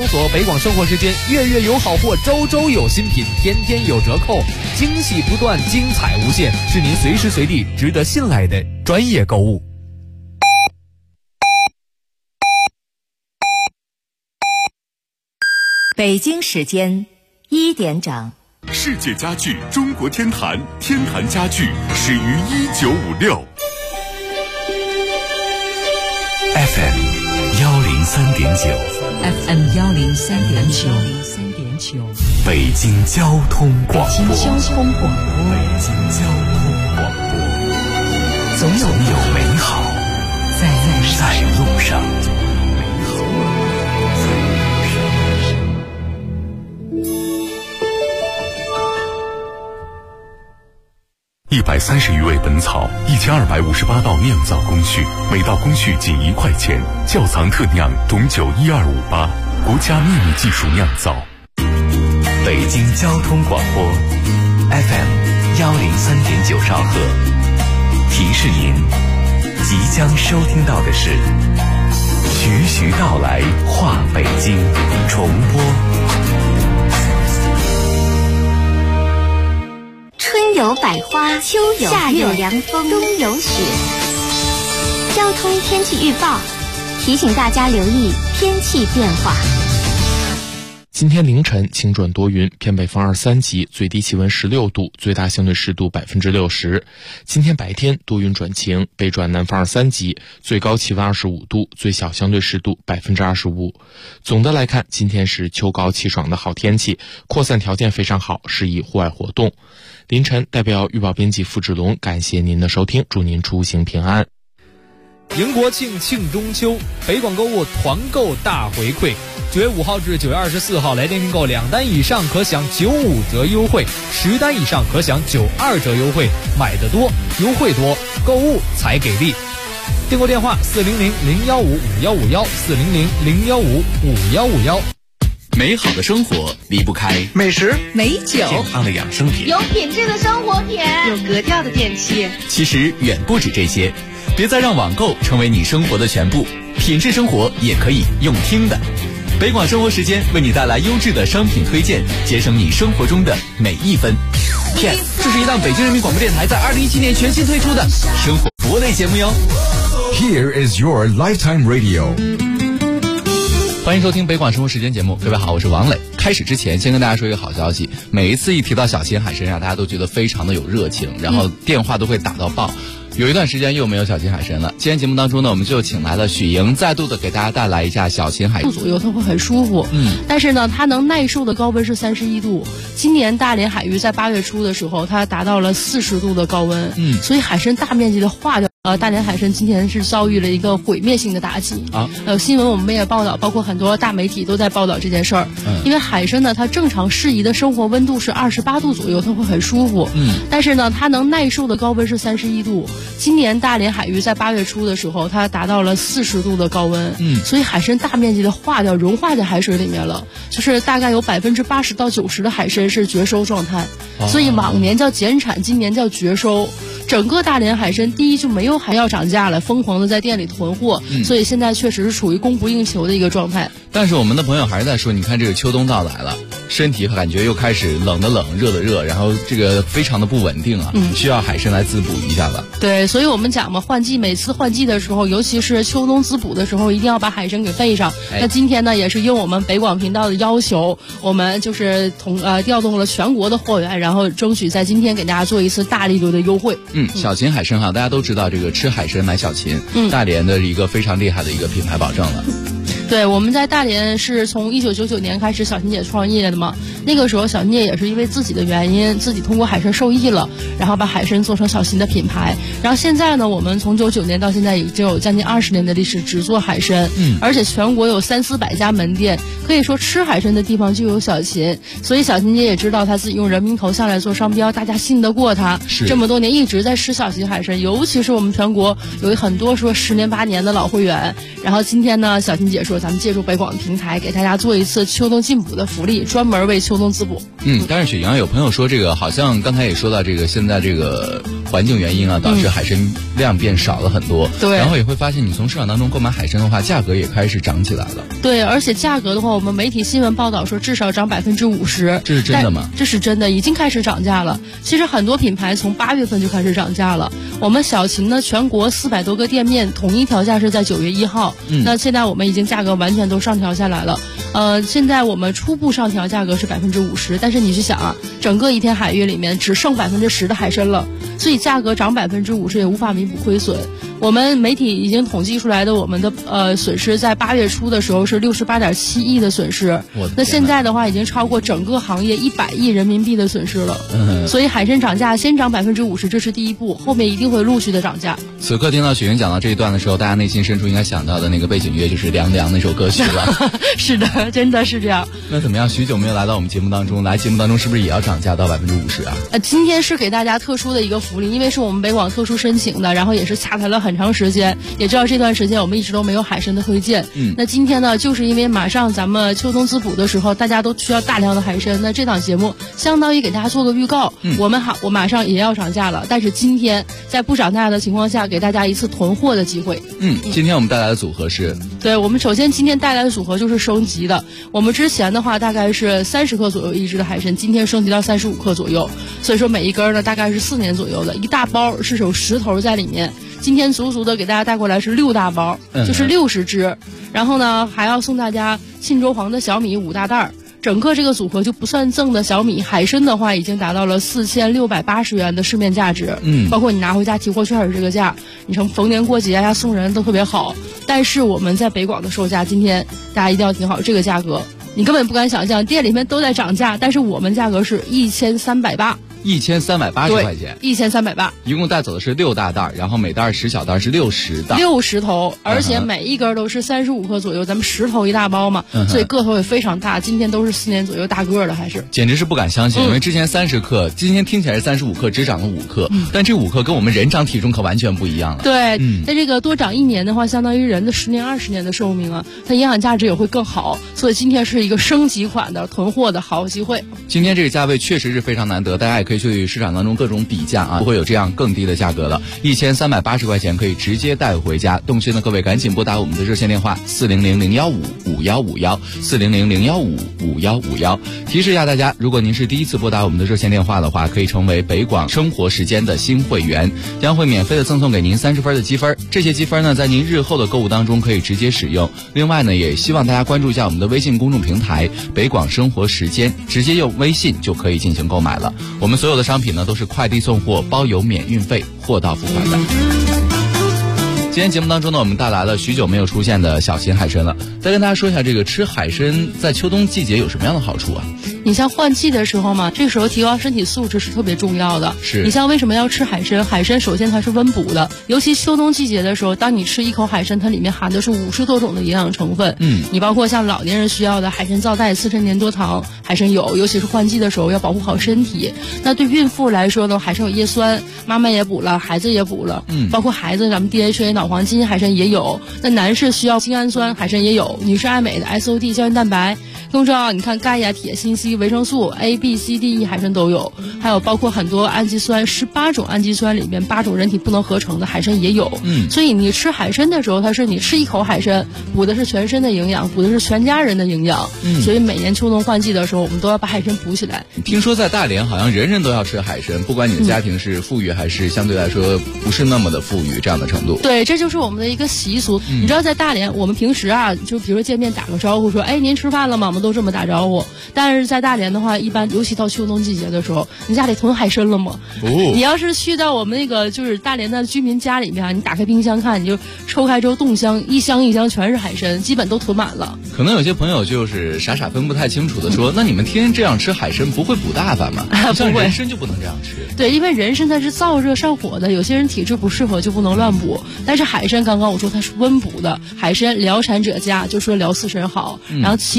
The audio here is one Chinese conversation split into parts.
索北广生活时间，月月有好货，周周有新品，天天有折扣，惊喜不断，精彩无限，是您随时随地值得信赖的专业购物。 北京时间1点整。 世界家具中国天坛，天坛家具始于1956。FM 103.9，FM 103.9， 北京交通广播， 北京交通广播，总有美好在路上。130余味本草，1258道酿造工序，每道工序仅1块钱。窖藏特酿种酒12588，国家秘密技术酿造。 北京交通广播 FM 103.9兆赫，提示您即将收听到的是徐徐道来话北京重播。 春有百花，秋有夏有凉风，冬有雪。交通天气预报提醒大家留意天气变化。 今天凌晨晴转多云，偏北风2、3级，最低气温16度，最大相对湿度60%。今天白天多云转晴，北转南风2、3级，最高气温25度，最小相对湿度25%。总的来看，今天是秋高气爽的好天气，扩散条件非常好，适宜户外活动。凌晨代表预报编辑付志龙感谢您的收听，祝您出行平安。 迎国庆庆中秋，北广购物团购大回馈，9月5号至9月24号来电订购2单以上可享95折优惠，10单以上可享92折优惠，买得多优惠多，购物才给力。订购电话400-015-5151400-015-515。 美好的生活离不开美食、 美酒、 健康的养生品， 有品质的生活品， 有格调的电器。 其实远不止这些，别再让网购成为你生活的全部，品质生活也可以用听的。北广生活时间为你带来优质的商品推荐，节省你生活中的每一分。这是一档北京人民广播电台在2017年全新推出的生活服务类节目哟。 Here is your lifetime radio。 欢迎收听北广生活时间节目，各位好，我是王磊。开始之前先跟大家说一个好消息，每一次一提到小秦海参大家都觉得非常的有热情，然后电话都会打到爆。有一段时间又没有小秦海参了，今天节目当中呢，我们就请来了许莹，再度的给大家带来一下小秦海参。 左右它会很舒服，但是呢，它能耐受的高温是31度。今年大连海域在8月初的时候，它达到了40度的高温，所以海参大面积的化掉。大连海参今天是遭遇了一个毁灭性的打击啊！新闻我们也报道，包括很多大媒体都在报道这件事儿。因为海参呢，它正常适宜的生活温度是28度左右，它会很舒服。但是呢，它能耐受的高温是31度。今年大连海域在8月初的时候，它达到了40度的高温，所以海参大面积的化掉，融化在海水里面了，就是大概有80%到90%的海参是绝收状态。所以往年叫减产，今年叫绝收。整个大连海参，第一就没有还要涨价了，疯狂的在店里囤货，所以现在确实是处于供不应求的一个状态。 但是我们的朋友还是在说，你看这个秋冬到来了，身体感觉又开始冷的冷，热的热，然后这个非常的不稳定啊，需要海参来滋补一下吧。 对，所以我们讲嘛，换季每次换季的时候，尤其是秋冬滋补的时候，一定要把海参给备上。那今天呢，也是应我们北广频道的要求，我们就是调动了全国的货源，然后争取在今天给大家做一次大力度的优惠。 小秦海参哈，大家都知道这个吃海参买小秦，大连的一个非常厉害的一个品牌保证了。 对，我们在大连是从1999年开始小秦姐创业的嘛，那个时候小秦姐也是因为自己的原因，自己通过海参受益了，然后把海参做成小秦的品牌。然后现在呢，我们从99年到现在已经有将近20年的历史，只做海参，而且全国有300-400家门店，可以说吃海参的地方就有小秦。所以小秦姐也知道她自己用人民头像来做商标，大家信得过她，这么多年一直在吃小秦海参，尤其是我们全国有很多说10年8年的老会员。然后今天呢，小秦姐说咱们借助北广的平台给大家做一次秋冬进补的福利，专门为秋冬滋补。 但是雪阳有朋友说这个好像刚才也说到这个现在这个环境原因啊，导致海参量变少了很多。 对， 然后也会发现你从市场当中购买海参的话，价格也开始涨起来了。 对，而且价格的话，我们媒体新闻报道说至少涨50%。 这是真的吗？ 这是真的，已经开始涨价了。其实很多品牌从8月份就开始涨价了。我们小秦呢，全国400多个店面统一调价是在9月1号。那现在我们已经价格完全都上调下来了。现在我们初步上调价格是50%，但是你去想啊，整个一天海域里面只剩10%的海参了，所以价格涨50%也无法弥补亏损。我们媒体已经统计出来的我们的损失，在8月初的时候是68.7亿的损失，那现在的话已经超过整个行业100亿人民币的损失了。所以海参涨价先涨50%，这是第一步，后面一定会陆续的涨价。 此刻听到雪云讲到这一段的时候，大家内心深处应该想到的那个背景乐就是《凉凉》那首歌曲了。 是的，真的是这样。 那怎么样？许久没有来到我们节目当中，来节目当中是不是也要涨价到50%啊？ 今天是给大家特殊的一个福利，因为是我们北广特殊申请的，然后也是洽谈了很长时间，也知道这段时间我们一直都没有海参的推荐。那今天呢，就是因为马上咱们秋冬滋补的时候，大家都需要大量的海参，那这档节目相当于给大家做个预告。我马上也要涨价了，但是今天在不涨价的情况下，给大家一次囤货的机会。 今天我们带来的组合是？ 对，我们首先今天带来的组合就是升级的。我们之前的话大概是30克左右一只的海参，今天升级到35克左右，所以说每一根呢大概是4年左右的，一大包是有10头在里面。今天足足的给大家带过来是6大包，就是60只，然后呢还要送大家沁州黄的小米5大袋儿。整个这个组合就不算赠的小米，海参的话已经达到了4680元的市面价值，包括你拿回家提货券是这个价，你从逢年过节呀送人都特别好。但是我们在北广的售价，今天大家一定要听好这个价格，你根本不敢想象，店里面都在涨价，但是我们价格是1380 块钱 ，1380， 一共带走的是6大袋，然后每袋10小袋是60袋 ，60头，而且每一根都是35克左右，咱们10头一大包嘛，所以个头也非常大。今天都是4年左右大个的，还是简直是不敢相信，因为之前30克，今天听起来是35克，只涨了5克，但这5克跟我们人长体重可完全不一样了。 对，在这个多长1年的话，相当于人的10年20年的寿命啊，它营养价值也会更好，所以今天是一个升级款的囤货的好机会。 今天这个价位确实是非常难得，大家也可以去市场当中各种比价啊，不会有这样更低的价格了，1380块钱可以直接带回家。动心的各位赶紧拨打我们的热线电话400-015-5151，400-015-5151。提示一下大家，如果您是第一次拨打我们的热线电话的话，可以成为北广生活时间的新会员，将会免费的赠送给您30分的积分。这些积分呢，在您日后的购物当中可以直接使用。另外呢，也希望大家关注一下我们的微信公众平台北广生活时间，直接用微信就可以进行购买了。我们所有的商品呢都是快递送货，包邮免运费，货到付款的。今天节目当中呢，我们带来了许久没有出现的小秦海参了。再跟大家说一下，这个吃海参在秋冬季节有什么样的好处啊？ 你像换季的时候嘛，这个时候提高身体素质是特别重要的。 是你像为什么要吃海参？海参首先它是温补的，尤其秋冬季节的时候，当你吃一口海参，它里面含的是50多种的营养成分。你包括像老年人需要的海参皂苷、4陈年多糖，海参有，尤其是换季的时候要保护好身体。那对孕妇来说呢，海参有叶酸，妈妈也补了，孩子也补了。包括孩子咱们 DHA 脑黄金海参也有。那男士需要精氨酸，海参也有。女士爱美的 SOD 胶原蛋白。更重要，你看钙呀、铁、锌、硒、维生素 A、B、C、D、E 海参都有，还有包括很多氨基酸，18种氨基酸里面8种人体不能合成的海参也有。所以你吃海参的时候，它是你吃一口海参，补的是全身的营养，补的是全家人的营养。所以每年秋冬换季的时候，我们都要把海参补起来。 听说在大连好像人人都要吃海参，不管你的家庭是富裕还是相对来说不是那么的富裕这样的程度。 对，这就是我们的一个习俗。你知道在大连，我们平时啊，就比如说见面打个招呼说，哎，您吃饭了吗？我们都这么打招呼。但是在大连的话，一般尤其到秋冬季节的时候，你家里囤海参了吗？你要是去到我们那个就是大连的居民家里面啊，你打开冰箱看，你就抽开之后冻箱，一箱一箱全是海参，基本都囤满了。 可能有些朋友就是傻傻分不太清楚的说，那你们天天这样吃海参不会补大发吗？像人参就不能这样吃。 对，因为人参它是燥热上火的，有些人体质不适合就不能乱补。但是海参刚刚我说它是温补的，海参疗产者佳，就说疗4神好，然后其性温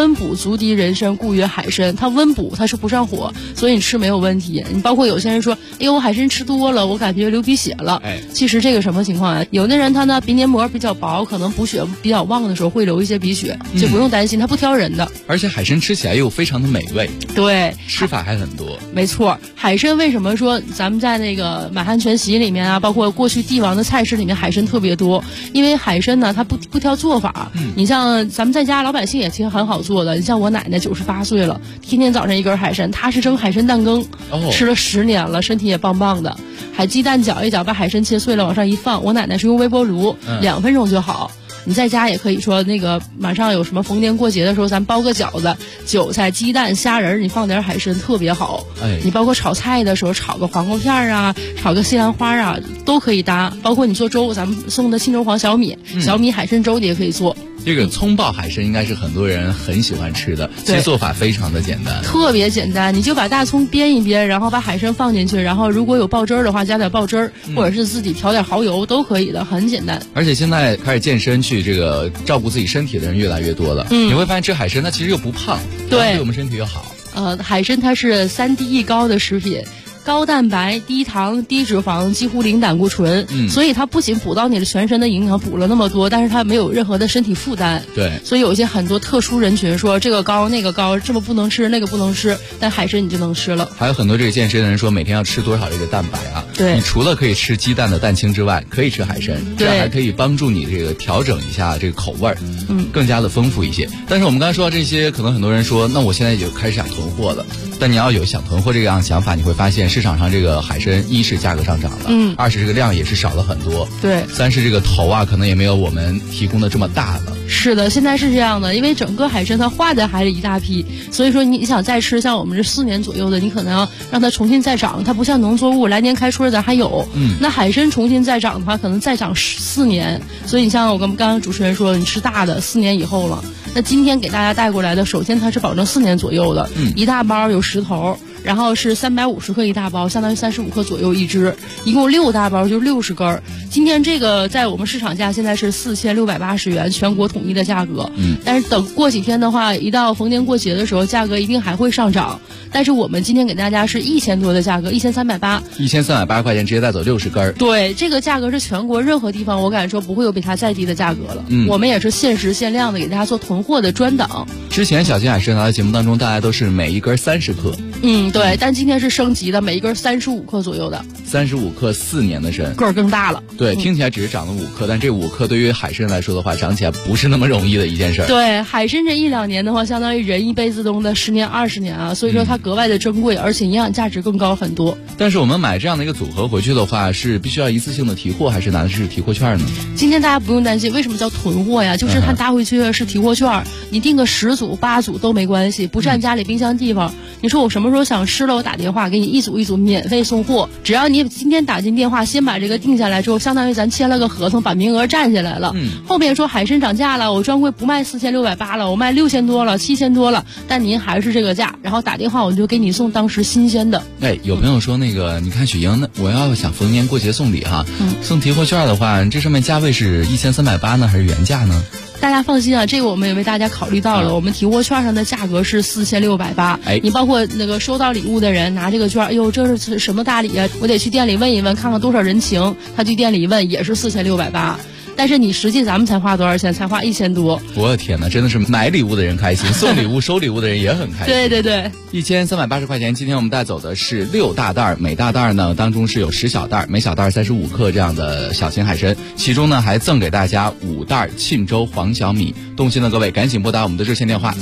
温补足敌人参，故曰海参。它温补，它是不上火，所以你吃没有问题。你包括有些人说，哎呦，我海参吃多了，我感觉流鼻血了。其实这个什么情况啊？有的人他呢鼻黏膜比较薄，可能补血比较旺的时候会流一些鼻血，就不用担心，它不挑人的。 而且海参吃起来又非常的美味， 对， 吃法还很多。 没错，海参为什么说咱们在那个满汉全席里面啊，包括过去帝王的菜式里面海参特别多？因为海参呢，它不挑做法。你像咱们在家老百姓也其实很好做的，你像我奶奶98岁了，天天早上一根海参，她是蒸海参蛋羹，吃了10年了，身体也棒棒的。海鸡蛋搅一搅，把海参切碎了往上一放，我奶奶是用微波炉2分钟就好。你在家也可以说那个马上有什么逢年过节的时候，咱包个饺子，韭菜、鸡蛋、虾仁，你放点海参特别好。你包括炒菜的时候，炒个黄瓜片啊，炒个西兰花啊，都可以搭。包括你做粥，咱们送的青州黄小米，小米海参粥你也可以做。 这个葱爆海参应该是很多人很喜欢吃的，其实做法非常的简单， 特别简单。你就把大葱煸一煸，然后把海参放进去，然后如果有爆汁儿的话，加点爆汁儿，或者是自己调点蚝油都可以的，很简单。 而且现在开始健身去这个照顾自己身体的人越来越多了，你会发现吃海参它其实又不胖，对我们身体又好。 海参它是3低1高的食品。高蛋白、低糖、低脂肪，几乎零胆固醇，所以它不仅补到你的全身的营养，补了那么多，但是它没有任何的身体负担。 对， 所以有一些很多特殊人群说这个高那个高，这么不能吃那个不能吃，但海参你就能吃了。 还有很多这个健身的人说每天要吃多少这个蛋白啊？ 对， 你除了可以吃鸡蛋的蛋清之外，可以吃海参，这样还可以帮助你这个调整一下这个口味儿，更加的丰富一些。但是我们刚才说到这些，可能很多人说，那我现在就开始想囤货了。但你要有想囤货这样的想法，你会发现市场上这个海参一是价格上涨了，2是这个量也是少了很多， 对 ，3是这个头啊可能也没有我们提供的这么大了。 是的，现在是这样的，因为整个海参它化在海里一大批，所以说你想再吃，像我们这4年左右的，你可能要让它重新再长，它不像农作物来年开春咱还有，那海参重新再长的话，可能再长4年，所以你像我跟刚刚主持人说，你吃大的4年以后了。那今天给大家带过来的，首先它是保证4年左右的，一大包有10头。然后是350克一大包，相当于35克左右一只，一共6大包就是60根。今天这个在我们市场价现在是4680元，全国统一的价格。但是等过几天的话，一到逢年过节的时候，价格一定还会上涨。但是我们今天给大家是1000多的价格，1380，1380 块钱直接带走60根。 对，这个价格是全国任何地方我敢说不会有比它再低的价格了。我们也是限时限量的给大家做囤货的专档。 之前小金海参在节目当中，大家都是每一根30克。 对，但今天是升级的，每一根35克左右的 ，35克4年的参， 个儿更大了。 对，听起来只是长了5克，但这5克对于海参来说的话，长起来不是那么容易的一件事儿。 对，海参这1-2年的话，相当于人一辈子中的10年20年啊，所以说它格外的珍贵，而且营养价值更高很多。 但是我们买这样的一个组合回去的话，是必须要一次性的提货，还是拿的是提货券呢？ 今天大家不用担心，为什么叫囤货呀？就是它拿回去是提货券，你订个10组8组都没关系，不占家里冰箱地方。你说我什么时候想吃了，我打电话给你一组一组免费送货，只要你今天打进电话，先把这个定下来之后，相当于咱签了个合同，把名额占下来了。后面说海参涨价了，我专柜不卖4680了，我卖6000多了，7000多了，但您还是这个价，然后打电话我就给你送当时新鲜的。 有朋友说那个，你看许莹，我要想逢年过节送礼哈，送提货券的话，这上面价位是1380呢，还是原价呢？ 大家放心啊，这个我们也为大家考虑到了。我们提货券上的价格是4680，你包括那个收到礼物的人拿这个券，哎呦，这是什么大礼啊？我得去店里问一问，看看多少人情。他去店里一问，也是4680。但是你实际咱们才花多少钱？才花1000多。 我的天哪，真的是买礼物的人开心，送礼物收礼物的人也很开心。 对 ，1380块钱。今天我们带走的是6大袋，每大袋呢当中是有10小袋，每小袋35克这样的小型海参，其中呢还赠给大家5袋沁州黄小米。动心的各位赶紧拨打我们的热线电话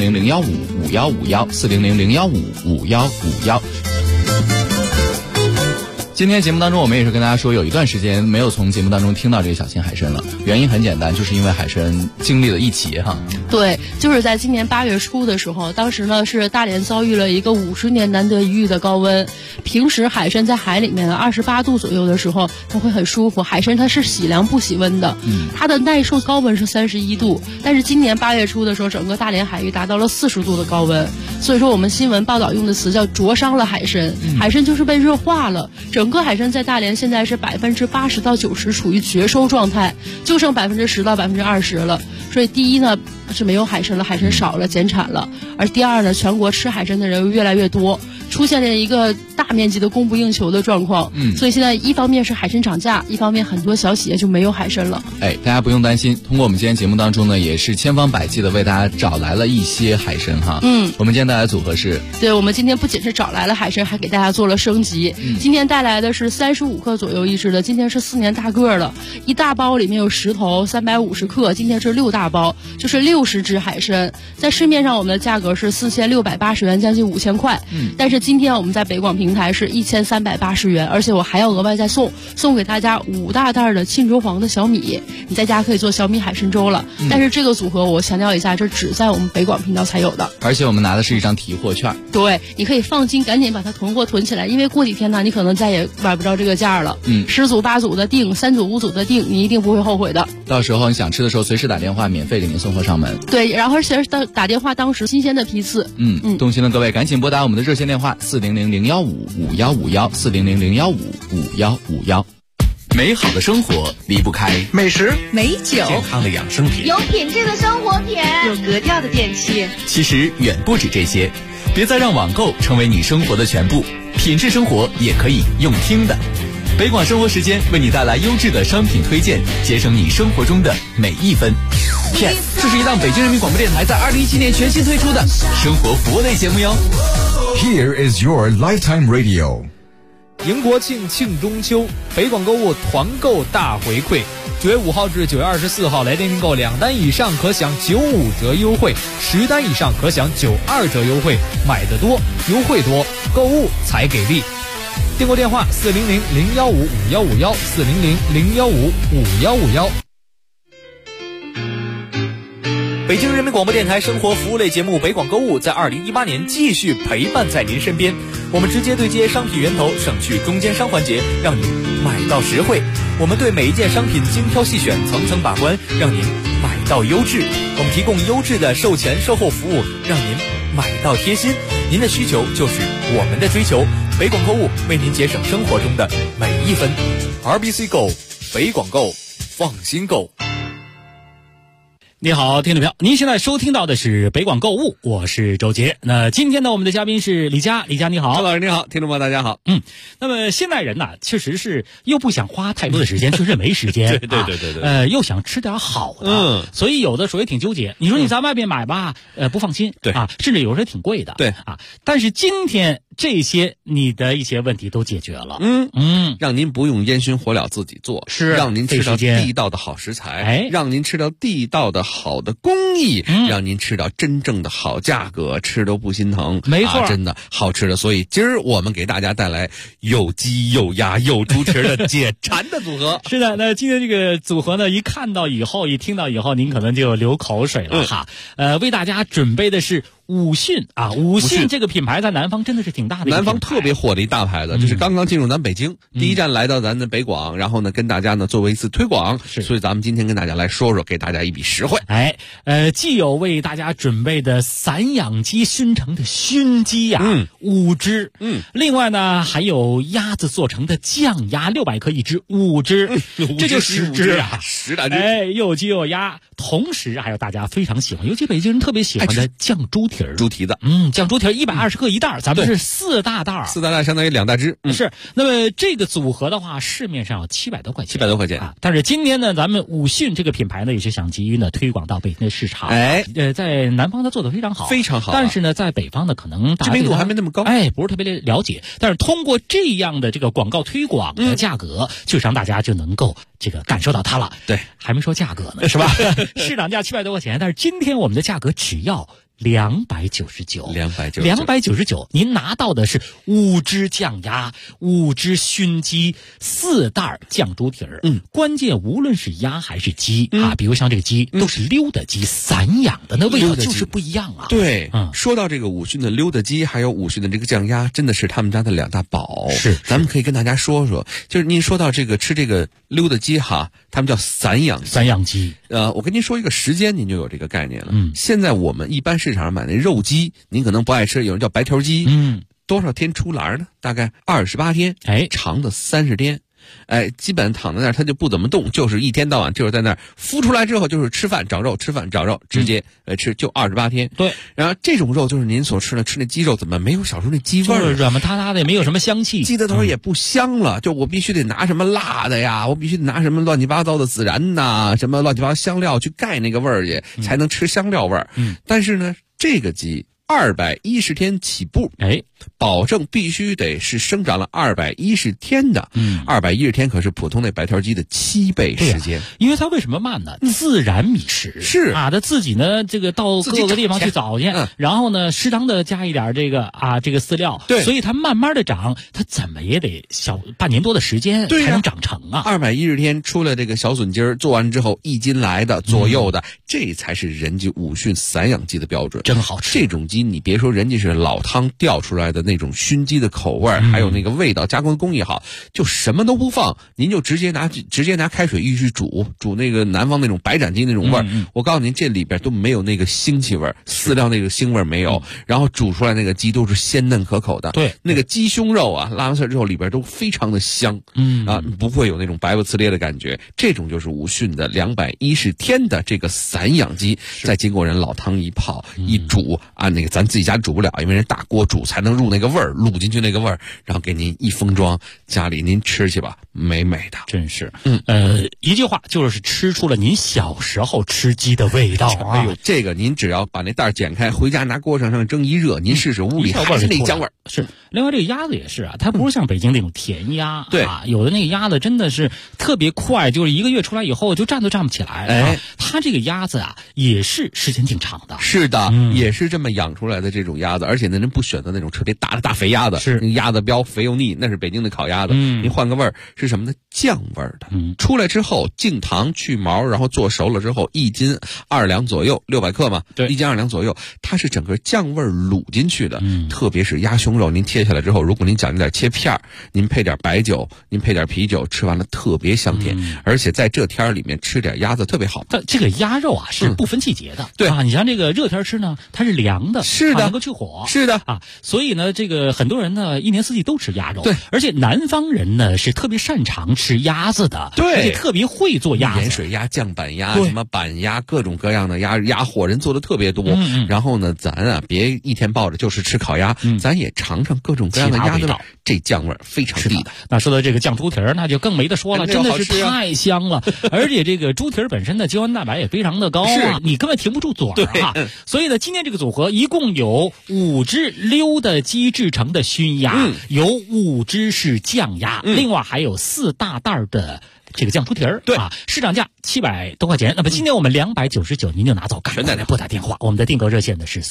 400-015-5151，400-015-5151。今天节目当中，我们也是跟大家说，有一段时间没有从节目当中听到这个小型海参了。原因很简单，就是因为海参经历了一劫哈。 对，就是在今年8月初的时候，当时呢是大连遭遇了一个50年难得一遇的高温。平时海参在海里面28度左右的时候，它会很舒服。海参它是喜凉不喜温的，它的耐受高温是31度，但是今年8月初的时候，整个大连海域达到了40度的高温。所以说我们新闻报道用的词叫灼伤了海参，海参就是被热化了。整个海参在大连现在是80%到90%处于绝收状态，就剩10%到20%了。所以第一呢， 是没有海参了，海参少了，减产了。而第二呢，全国吃海参的人越来越多，出现了一个大面积的供不应求的状况。所以现在一方面是海参涨价，一方面很多小企业就没有海参了。 大家不用担心，通过我们今天节目当中呢，也是千方百计的为大家找来了一些海参哈。我们今天带来的组合是， 对，我们今天不仅是找来了海参，还给大家做了升级。今天带来的是35克左右一只的，今天是4年大个了，一大包里面有10头，350克，今天是6大包，就是60只海参。在市面上我们的价格是4680元，将近5000块。但是今天我们在北广平台是1380元，而且我还要额外再送给大家5大袋的沁州黄的小米，你在家可以做小米海参粥了。但是这个组合我强调一下，这只在我们北广频道才有的， 而且我们拿的是一张提货券。 对，你可以放心，赶紧把它囤货囤起来，因为过几天呢，你可能再也买不着这个价了。10组8组的订，3组5组的订，你一定不会后悔的。 到时候你想吃的时候，随时打电话，免费给您送货上门。 对，然后而且打电话当时新鲜的批次。 动心的各位赶紧拨打我们的热线电话400-015-5151，400-015-5151。 美好的生活离不开美食、 美酒、 健康的养生品、 有品质的生活品、 有格调的电器。 其实远不止这些，别再让网购成为你生活的全部，品质生活也可以用听的。北广生活时间为你带来优质的商品推荐，节省你生活中的每一分。 这是一档北京人民广播电台在2017年全新推出的生活服务类节目哟。 Here is your lifetime radio。 迎国庆，庆中秋，北广购物团购大回馈。9月5号至9月24号，来电订购2单以上可享95折优惠，10单以上可享92折优惠。买得多，优惠多，购物才给力。订购电话400-015-5151，400-015-5151。 北京人民广播电台生活服务类节目北广购物在2018年继续陪伴在您身边。我们直接对接商品源头，省去中间商环节，让您买到实惠。我们对每一件商品精挑细选，层层把关，让您买到优质。我们提供优质的售前售后服务，让您买到贴心。您的需求就是我们的追求。北广购物为您节省生活中的每一分。RBC Go， 北广购，放心购。 你好，听众朋友，您现在收听到的是北广购物，我是周杰。那今天呢，我们的嘉宾是李佳，李佳你好。 周老师你好，听众朋友大家好。 那么现代人呢，确实是又不想花太多的时间，确实没时间。 对， 又想吃点好的，所以有的时候也挺纠结。你说你在外面买吧，不放心， 对啊，甚至有时候挺贵的， 对啊。但是今天这些你的一些问题都解决了， 让您不用烟熏火燎自己做， 是让您吃到地道的好食材，让您吃到地道的好的工艺，让您吃到真正的好价格，吃都不心疼， 没错， 真的好吃的。所以今儿我们给大家带来有鸡有鸭有猪蹄的解馋的组合。 是的，那今天这个组合呢，一看到以后，一听到以后，您可能就流口水了哈。为大家准备的是武训啊，武训这个品牌在南方真的是挺大的， 南方特别火的一大牌子，这是刚刚进入咱北京，第一站来到咱的北广，然后呢跟大家呢作为一次推广，所以咱们今天跟大家来说说，给大家一笔实惠。 既有为大家准备的散养鸡熏成的熏鸡呀，5只，另外呢还有鸭子做成的酱鸭600克一只，5只，这就10只啊 ，10大只， 又鸡又鸭，同时还有大家非常喜欢，尤其北京人特别喜欢的酱猪蹄儿， 猪蹄子， 酱猪蹄儿120克一袋，咱们是4大袋 ，4大袋相当于2大只， 是。那么这个组合的话，市面上有700多块钱 ，700多块钱啊。但是今天呢，咱们武训这个品牌呢，也是想急于呢推广到北京的市场，在南方它做得非常好， 非常好， 但是呢，在北方呢，可能知名度还没那么高， 不是特别了解。但是通过这样的这个广告推广的价格，就让大家就能够这个感受到它了。 对， 还没说价格呢，是吧？市场价700多块钱，但是今天我们的价格只要299，您拿到的是5只酱鸭、5只熏鸡、4袋酱猪蹄儿。关键无论是鸭还是鸡比如像这个鸡都是溜达鸡，散养的，那味道就是不一样啊。 对，说到这个武训的溜达鸡，还有武训的这个酱鸭，真的是他们家的2大宝。 是， 咱们可以跟大家说说，就是您说到这个吃这个溜达鸡哈，他们叫散养鸡。 我跟您说一个时间，您就有这个概念了。现在我们一般市场上买那肉鸡，您可能不爱吃，有人叫白条鸡，多少天出栏呢？大概28天，长的30天。 基本躺在那儿它就不怎么动，就是一天到晚就是在那儿孵出来之后就是吃饭找肉，吃饭找肉，直接吃就28天。 对， 然后这种肉就是您所吃的，吃那鸡肉怎么没有小时候那鸡味儿？ 软塌塌的，也没有什么香气， 鸡的头也不香了。就我必须得拿什么辣的呀，我必须得拿什么乱七八糟的孜然呐，什么乱七八糟香料去盖那个味儿去，才能吃香料味儿。但是呢，这个鸡210天起步，保证必须得是生长了210天的，210天可是普通那白条鸡的7倍时间。 因为它为什么慢呢？自然觅食是啊，它自己呢这个到各个地方去找去，然后呢适当的加一点这个饲料， 对， 所以它慢慢的长，它怎么也得半年多的时间才能长成啊。 210天出来这个小笋鸡儿，做完之后1斤来的左右的，这才是人家武训散养鸡的标准， 真好吃。 这种鸡你别说人家是老汤调出来的那种熏鸡的口味，还有那个味道，加工工艺好，就什么都不放，您就直接拿开水一去煮那个南方那种白斩鸡那种味儿。我告诉您，这里边都没有那个腥气味，饲料那个腥味没有，然后煮出来那个鸡都是鲜嫩可口的。 对， 那个鸡胸肉啊，拉完丝之后里边都非常的香，不会有那种白不呲咧的感觉。这种就是武训的210天的这个散养鸡，再经过人老汤一泡一煮，按那个咱自己家煮不了，因为人大锅煮才能入那个味儿，卤进去那个味儿，然后给您一封装，家里您吃去吧，美美的， 真是。一句话就是吃出了您小时候吃鸡的味道啊！ 哎呦，这个您只要把那袋剪开，回家拿锅上蒸一热，您试试屋里还是那姜味儿。 是，另外这个鸭子也是啊，它不是像北京那种甜鸭， 对啊，有的那个鸭子真的是特别快，就是1个月出来以后就站都站不起来。它这个鸭子啊也是时间挺长的。 是的，也是这么养出来的这种鸭子，而且呢人不选择那种特别大的大肥鸭子， 是那个鸭子膘肥又腻，那是北京的烤鸭子。您换个味儿是什么呢？酱味儿的。出来之后净糖去毛，然后做熟了之后1斤2两左右，600克嘛，对，1斤2两左右，它是整个酱味儿卤进去的。特别是鸭胸肉，您切下来之后，如果您讲究点切片儿，您配点白酒，您配点啤酒，吃完了特别香甜，而且在这天里面吃点鸭子特别好。 但这个鸭肉啊是不分季节的， 对啊，你像这个热天吃呢，它是凉的， 是的， 能够去火， 是的啊，所以呢，这个很多人呢一年四季都吃鸭肉， 对， 而且南方人呢是特别擅长吃鸭子的， 对， 而且特别会做鸭子， 盐水鸭、酱板鸭、什么板鸭，各种各样的鸭货人做的特别多。然后呢，咱啊别一天抱着就是吃烤鸭，咱也尝尝各种各样的鸭子味，这酱味非常地道。 那说到这个酱猪蹄儿，那就更没得说了，真的是太香了。而且这个猪蹄儿本身的胶原蛋白也非常的高啊，你根本停不住嘴儿啊。所以呢，今天这个组合一共有5只溜的鸡制成的熏鸭，有5只是酱鸭，另外还有4大袋的这个酱猪蹄儿，对啊，市场价700多块钱。那么今天我们299，您就拿走，赶快来拨打电话。我们的订购热线呢是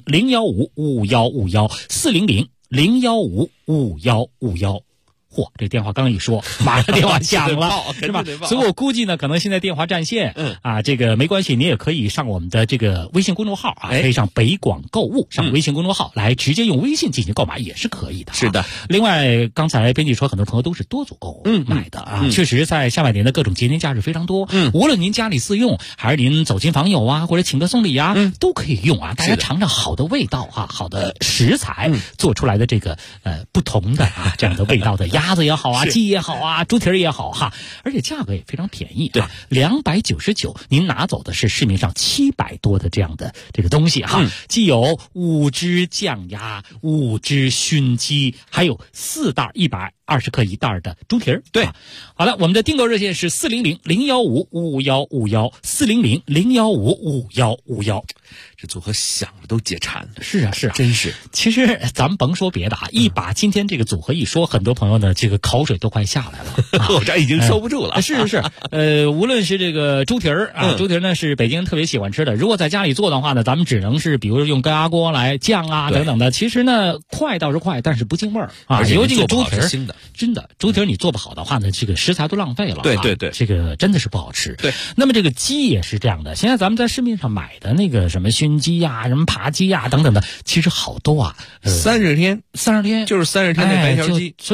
400-015-5151，400-015-5151。嚯，这电话刚一说，马上电话响了，是吧？所以我估计呢，可能现在电话占线，这个没关系，你也可以上我们的这个微信公众号啊，可以上北广购物，上微信公众号来直接用微信进行购买也是可以的。 是的。 另外，刚才编辑说，很多朋友都是多组购物买的啊，确实在下半年的各种节年假日非常多，无论您家里自用，还是您走亲访友啊，或者请客送礼啊，都可以用啊。大家尝尝好的味道啊，好的食材做出来的这个不同的啊这样的味道的鸭子也好啊，鸡也好啊，猪蹄儿也好哈，而且价格也非常便宜，对，299，您拿走的是市面上700多的这样的这个东西哈，既有5只酱鸭、5只熏鸡，还有4袋120克一袋的猪蹄儿。对，好了，我们的订购热线是400-015-5151，400-015-5151。 这组合想了都解馋。 是啊，是啊， 真是。 其实咱们甭说别的啊，一把今天这个组合一说，很多朋友呢这个口水都快下来了， 我这已经收不住了。 是，无论是这个猪蹄儿啊，猪蹄儿呢是北京人特别喜欢吃的。如果在家里做的话呢，咱们只能是比如用高压锅来酱啊等等的。其实呢，快倒是快，但是不进味儿啊。尤其这个猪蹄儿，真的猪蹄儿你做不好的话呢，这个食材都浪费了。 对， 这个真的是不好吃。对，那么这个鸡也是这样的。现在咱们在市面上买的那个什么熏鸡呀、什么扒鸡呀等等的，其实好多啊， 30天就是30天那白条鸡， 所以呢，那个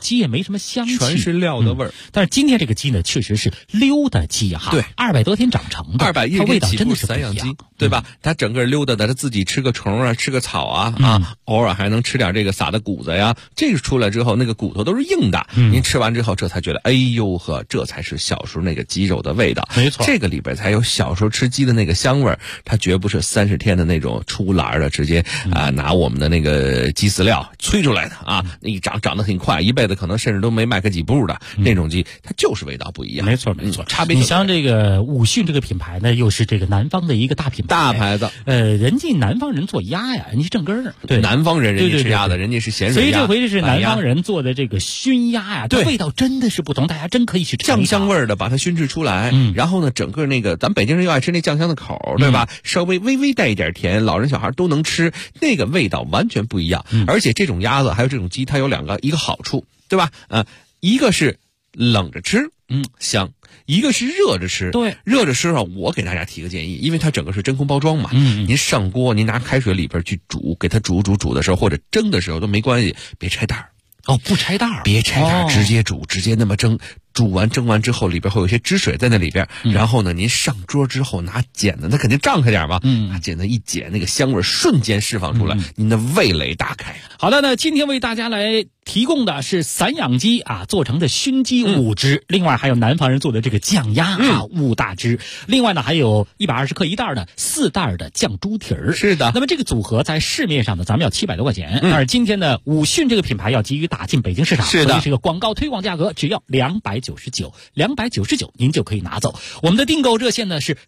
鸡也没什么香气， 全是料的味儿。 但是今天这个鸡呢，确实是溜达鸡哈， 对 ，200多天长成的 ，210 它味道真的是散养鸡，对吧？它整个溜达的，它自己吃个虫啊，吃个草啊，偶尔还能吃点这个撒的谷子呀。这个出来之后，那个骨头都是硬的，您吃完之后，这才觉得，哎呦呵，这才是小时候那个鸡肉的味道。 没错， 这个里边才有小时候吃鸡的那个香味儿，它绝不是30天的那种出栏的，直接拿我们的那个鸡饲料催出来的啊，一长得很快，一辈子可能甚至都没迈个几步的那种鸡，它就是味道不一样。 没错， 差别。 你像这个武训这个品牌呢，又是这个南方的一个大品牌， 大牌子。 人家南方人做鸭呀，人家正根儿，对， 南方人家吃鸭子，人家是咸水鸭， 所以这回这是南方人做的这个熏鸭呀， 对， 味道真的是不同，大家真可以去尝酱香味的把它熏制出来，然后呢，整个那个咱北京人又爱吃那酱香的口，对吧？稍微微微带一点甜，老人小孩都能吃，那个味道完全不一样。而且这种鸭子还有这种鸡，它有一个好处，对吧？一个是冷着吃，香。一个是热着吃， 对， 热着吃啊，我给大家提个建议，因为它整个是真空包装嘛，您上锅，您拿开水里边去煮，给它煮的时候或者蒸的时候都没关系，别拆袋儿。 哦，不拆袋儿， 别拆袋儿，直接煮，直接那么蒸。煮完蒸完之后，里边会有一些汁水在那里边，然后呢，您上桌之后拿剪子，那肯定胀开点嘛，拿剪子一剪，那个香味瞬间释放出来，您的味蕾大开。 好的，那今天为大家来提供的是散养鸡啊做成的熏鸡5只，另外还有南方人做的这个酱鸭5大只，另外呢还有120克一袋的4袋的酱猪蹄儿。 是的， 那么这个组合在市面上呢，咱们要700多块钱，但是今天呢，武训这个品牌要急于打进北京市场， 是的， 所以这个广告推广价格只要299，您就可以拿走。我们的订购热线呢是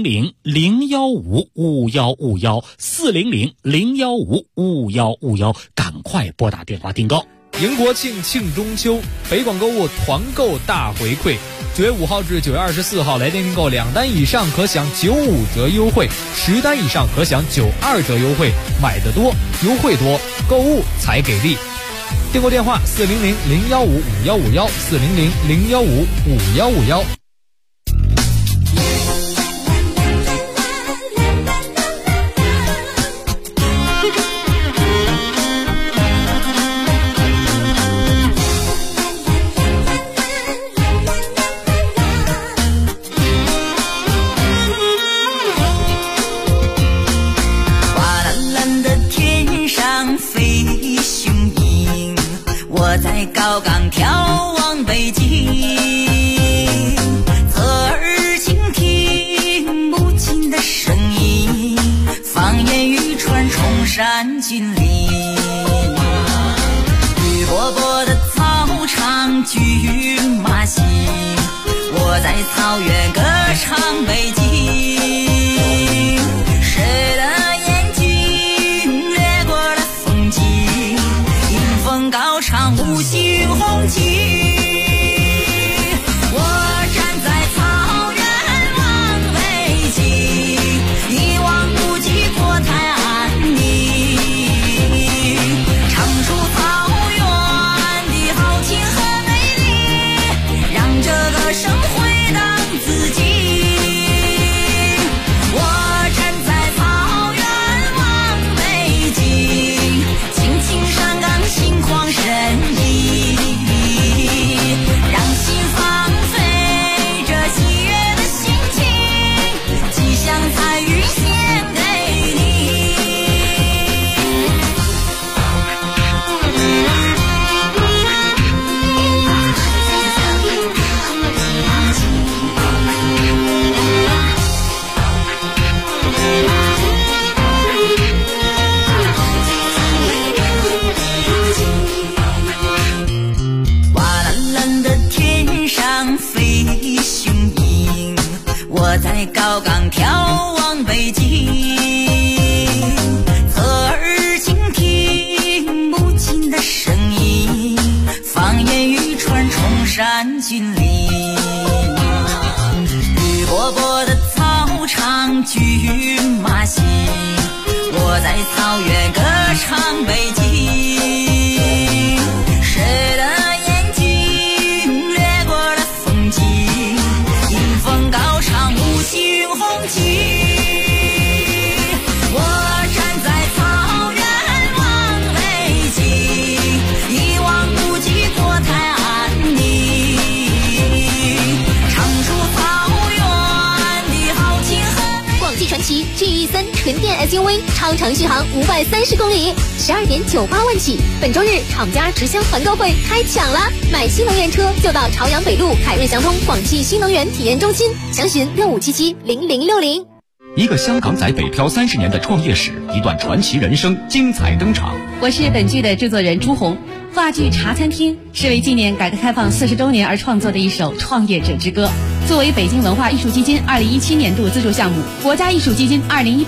400-015-5151，400-015-5151，赶快拨打电话订购。 迎国庆，庆中秋，北广购物团购大回馈，9月5号至9月24号，来电订购2单以上可享95折优惠，10单以上可享92折优惠，买得多，优惠多，购物才给力。订购电话400-015-5151，400-015-5151。 我在高岗眺望北京，侧耳倾听母亲的声音，放眼欲穿崇山峻岭，绿波波的草场骏马行，我在草原歌唱北京，谁的眼睛掠过了风景，迎风高唱五星红旗，我站在草原望北京，一望无际国泰安宁，唱出草原的豪情和美丽，让这个生回荡自己，我站在草原望北京，青青山岗心旷神怡，让心放飞这喜悦的心情，吉祥彩云献给你。瓦蓝蓝的天上飞雄鹰，我在高岗眺望北京，侧耳倾听母亲的声音，放眼欲穿崇山峻岭，绿波波的草场骏马行，我在草原歌唱北京，谁的眼睛掠过了风景，迎风高唱五星红旗，我站在草原望北京，一望无际国泰奇 GE3 纯电 SUV 超长续航530公里，12.98万起。本周日厂家直销团购会开抢了，买新能源车就到朝阳北路凯润祥通广汽新能源体验中心，详询65770060。 一个香港仔北漂30年的创业史，一段传奇人生精彩登场。 我是本剧的制作人朱红。话剧《茶餐厅》是为纪念改革开放40周年而创作的一首创业者之歌。作为北京文化艺术基金2017年度资助项目，国家艺术基金2018